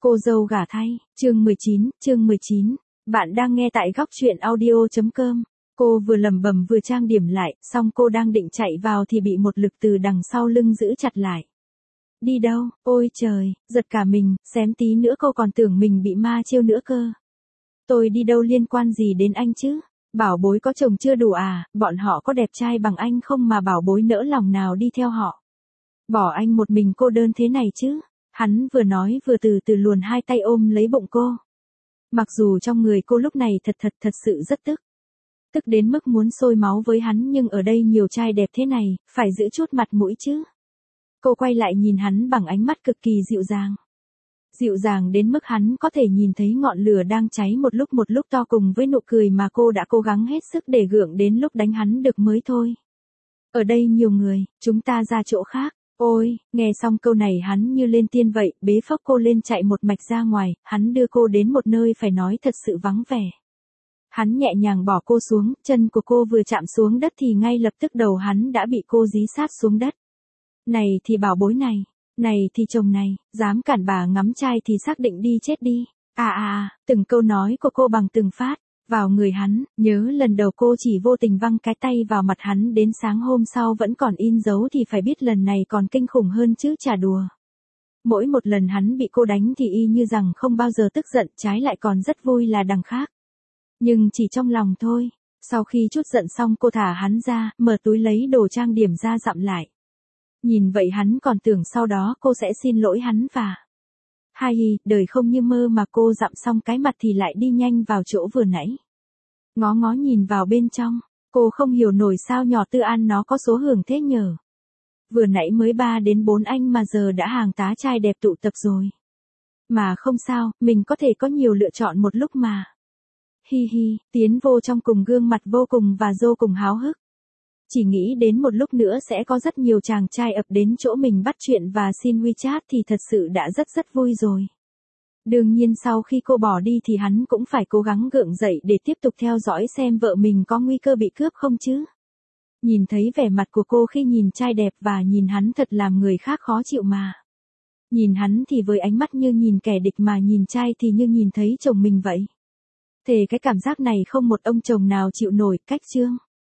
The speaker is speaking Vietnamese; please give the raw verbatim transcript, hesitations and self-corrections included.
Cô dâu gả thay, chương mười chín, chương mười chín. Bạn đang nghe tại góc truyện audio.com. Cô vừa lẩm bẩm vừa trang điểm lại, xong cô đang định chạy vào thì bị một lực từ đằng sau lưng giữ chặt lại. Đi đâu, ôi trời, giật cả mình, xém tí nữa cô còn tưởng mình bị ma trêu nữa cơ. Tôi đi đâu liên quan gì đến anh chứ? Bảo bối có chồng chưa đủ à, bọn họ có đẹp trai bằng anh không mà bảo bối nỡ lòng nào đi theo họ. Bỏ anh một mình cô đơn thế này chứ. Hắn vừa nói vừa từ từ luồn hai tay ôm lấy bụng cô. Mặc dù trong người cô lúc này thật thật thật sự rất tức. Tức đến mức muốn sôi máu với hắn, nhưng ở đây nhiều trai đẹp thế này, phải giữ chút mặt mũi chứ. Cô quay lại nhìn hắn bằng ánh mắt cực kỳ dịu dàng. Dịu dàng đến mức hắn có thể nhìn thấy ngọn lửa đang cháy một lúc một lúc to cùng với nụ cười mà cô đã cố gắng hết sức để gượng đến lúc đánh hắn được mới thôi. Ở đây nhiều người, chúng ta ra chỗ khác. Ôi, nghe xong câu này hắn như lên tiên vậy, bế phốc cô lên chạy một mạch ra ngoài, hắn đưa cô đến một nơi phải nói thật sự vắng vẻ. Hắn nhẹ nhàng bỏ cô xuống, chân của cô vừa chạm xuống đất thì ngay lập tức đầu hắn đã bị cô dí sát xuống đất. Này thì bảo bối này, này thì chồng này, dám cản bà ngắm trai thì xác định đi chết đi. À à à, từng câu nói của cô bằng từng phát vào người hắn, nhớ lần đầu cô chỉ vô tình văng cái tay vào mặt hắn đến sáng hôm sau vẫn còn in dấu thì phải biết lần này còn kinh khủng hơn chứ chả đùa. Mỗi một lần hắn bị cô đánh thì y như rằng không bao giờ tức giận, trái lại còn rất vui là đằng khác. Nhưng chỉ trong lòng thôi. Sau khi chút giận xong cô thả hắn ra, mở túi lấy đồ trang điểm ra dặm lại. Nhìn vậy hắn còn tưởng sau đó cô sẽ xin lỗi hắn và... Hai hi, đời không như mơ mà cô dặm xong cái mặt thì lại đi nhanh vào chỗ vừa nãy. Ngó ngó nhìn vào bên trong, cô không hiểu nổi sao nhỏ Tư An nó có số hưởng thế nhờ. Vừa nãy mới ba đến bốn anh mà giờ đã hàng tá trai đẹp tụ tập rồi. Mà không sao, mình có thể có nhiều lựa chọn một lúc mà. Hi hi, tiến vô trong cùng gương mặt vô cùng và vô cùng háo hức. Chỉ nghĩ đến một lúc nữa sẽ có rất nhiều chàng trai ập đến chỗ mình bắt chuyện và xin WeChat thì thật sự đã rất rất vui rồi. Đương nhiên sau khi cô bỏ đi thì hắn cũng phải cố gắng gượng dậy để tiếp tục theo dõi xem vợ mình có nguy cơ bị cướp không chứ. Nhìn thấy vẻ mặt của cô khi nhìn trai đẹp và nhìn hắn thật làm người khác khó chịu mà. Nhìn hắn thì với ánh mắt như nhìn kẻ địch mà nhìn trai thì như nhìn thấy chồng mình vậy. Thề cái cảm giác này không một ông chồng nào chịu nổi, cách chương.